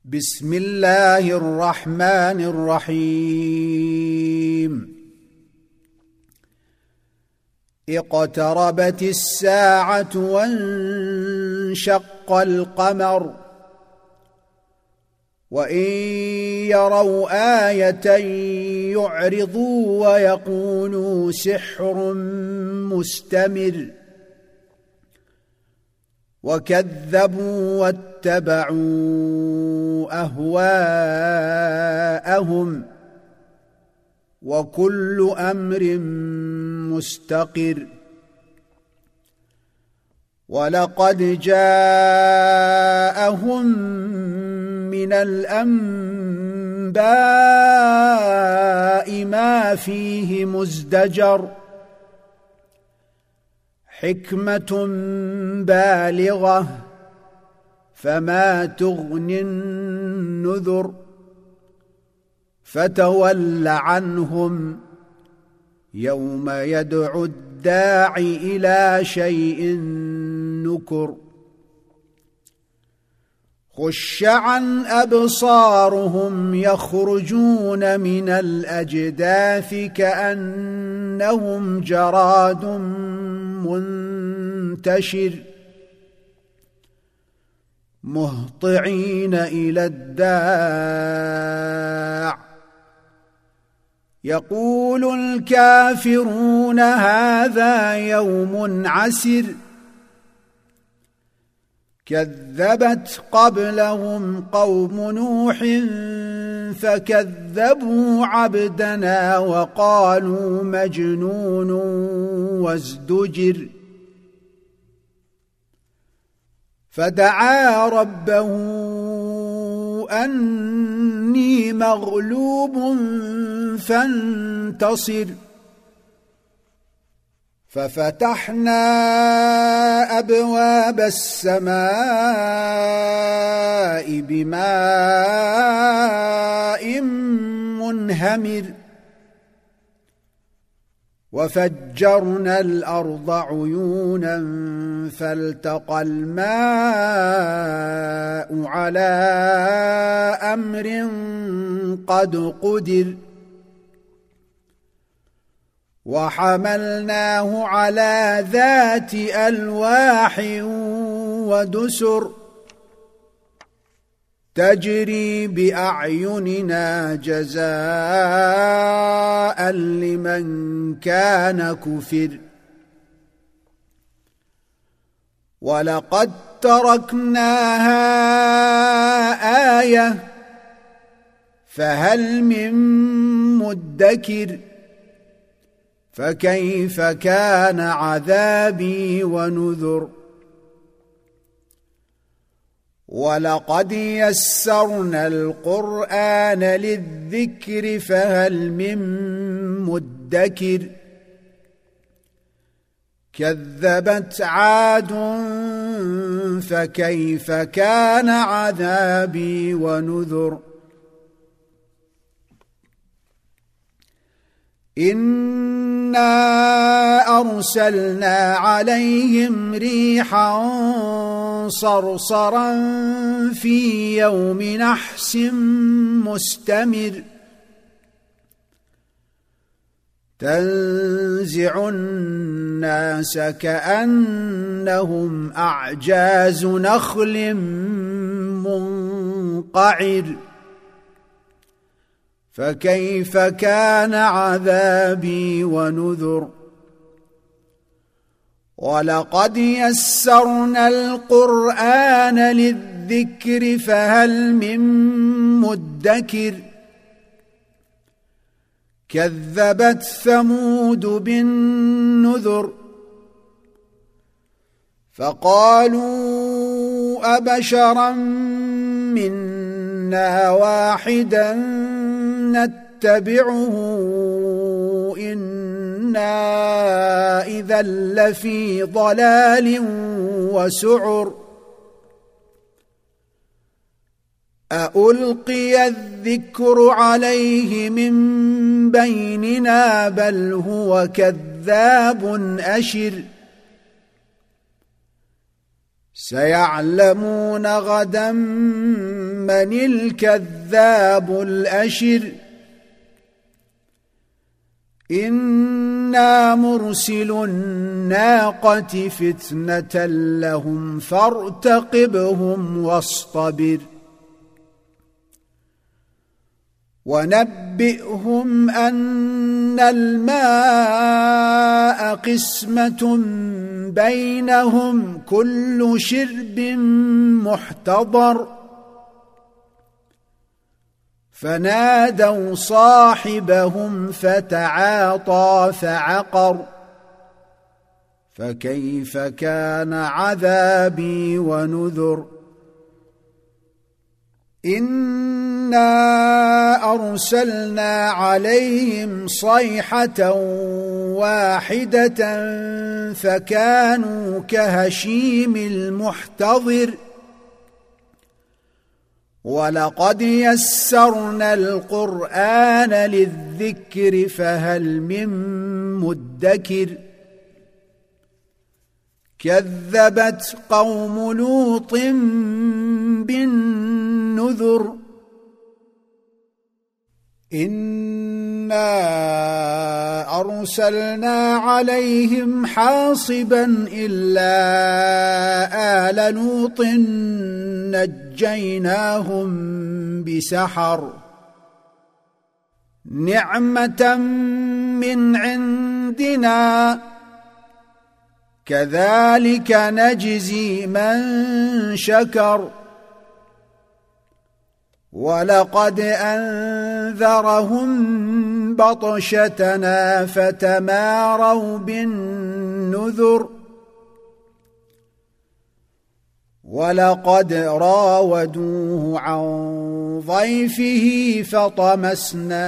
بسم الله الرحمن الرحيم اقتربت الساعة وانشق القمر وإن يروا آية يعرضوا ويقولوا سحر مستمر وكذبوا واتبعوا أهواءهم وكل أمر مستقر ولقد جاءهم من الأنباء ما فيه مزدجر حكمة بالغة فما تغني النذر فتول عنهم يوم يدعو الداع إلى شيء نكر خش عن أبصارهم يخرجون من الأجداث كأنهم جراد منتشر مهطعين إلى الداع يقول الكافرون هذا يوم عسر كذبت قبلهم قوم نوح فكذبوا عبدنا وقالوا مجنون وازدجر فدعا ربه أني مغلوب فانتصر ففتحنا أبواب السماء بماء منهمر وفجرنا الأرض عيونا فالتقى الماء على أمر قد قدر وحملناه على ذات ألواح ودسر تجري بأعيننا جزاء لمن كان كفر ولقد تركناها آية فهل من مدكر فكيف كان عذابي ونذر ولقد يسرنا القرآن للذكر فهل من مدكر كذبت عاد فكيف كان عذابي ونذر إنا أرسلنا عليهم ريحا صرصرا في يوم نحس مستمر تنزع الناس كأنهم أعجاز نخل منقعر فكيف كان عذابي ونذر ولقد يسرنا القرآن للذكر فهل من مدكر كذبت ثمود بالنذر فقالوا أبشرا منا واحدا نتبعه إنا إذا لفي ضلال وسعر أألقي الذكر عليه من بيننا بل هو كذاب أشر سيعلمون غدا من الكذاب الأشر إنا مرسل الناقة فتنة لهم فارتقبهم واصطبر ونبئهم أن الماء قسمة بينهم كل شرب محتضر فنادوا صاحبهم فتعاطى فعقر فكيف كان عذابي ونذر إنا أرسلنا عليهم صيحة واحدة فكانوا كهشيم المحتضر ولقد يسرنا القرآن للذكر فهل من مدكر كذبت قوم لوط بالنذر إنا أرسلنا عليهم حاصبا إلا آل لوط نجيناهم بسحر نعمة من عندنا كذلك نجزي من شكر ولقد أنذرهم بطشتنا فتماروا بالنذر ولقد راودوه عن ضيفه فطمسنا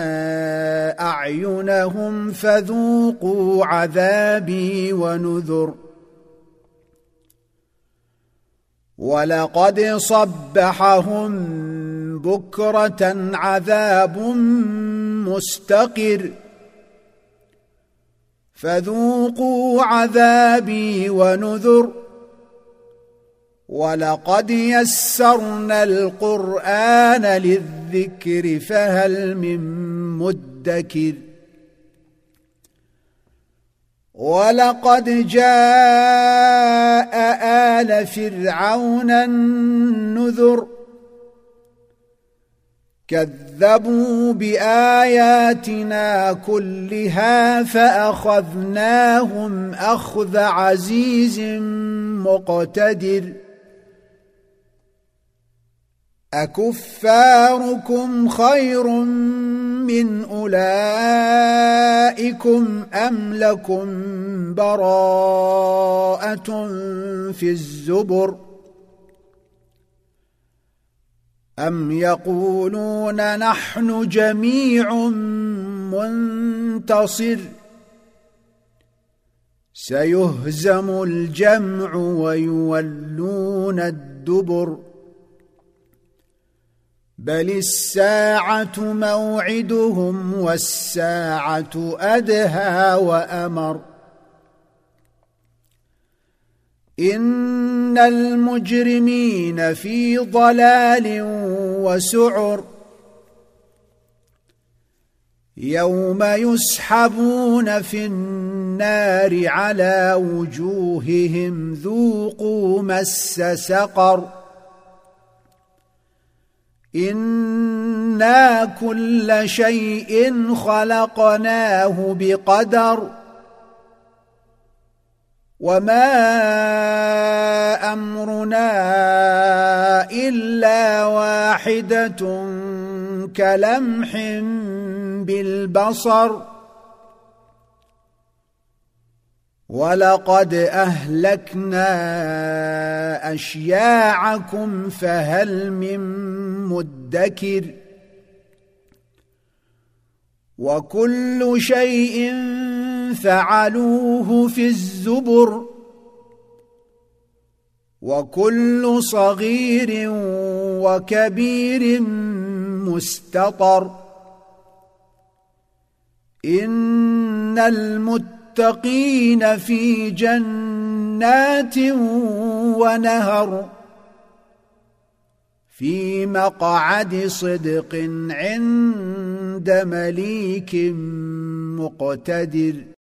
أعينهم فذوقوا عذابي ونذر ولقد صبحهم بكرة عذاب مستقر فذوقوا عذابي ونذر ولقد يسرنا القرآن للذكر فهل من مدكر ولقد جاء آل فرعون النذر كذبوا بآياتنا كلها فأخذناهم أخذ عزيز مقتدر أكفاركم خير من أولئكم أم لكم براءة في الزبر أم يقولون نحن جميع منتصر سيهزم الجمع ويولون الدبر بل الساعة موعدهم والساعة أدهى وأمر إن المجرمين في ضلال وسعر يوم يسحبون في النار على وجوههم ذوقوا مس سقر إنا كل شيء خلقناه بقدر وما أمرنا إلا واحدة كلمح بالبصر ولقد أهلكنا أشياعكم فهل من مدكر وكل شيء فعلوه في الزبر وكل صغير وكبير مستطر إن المتقين في جنات جنات ونهر في مقعد صدق عند مليك مقتدر.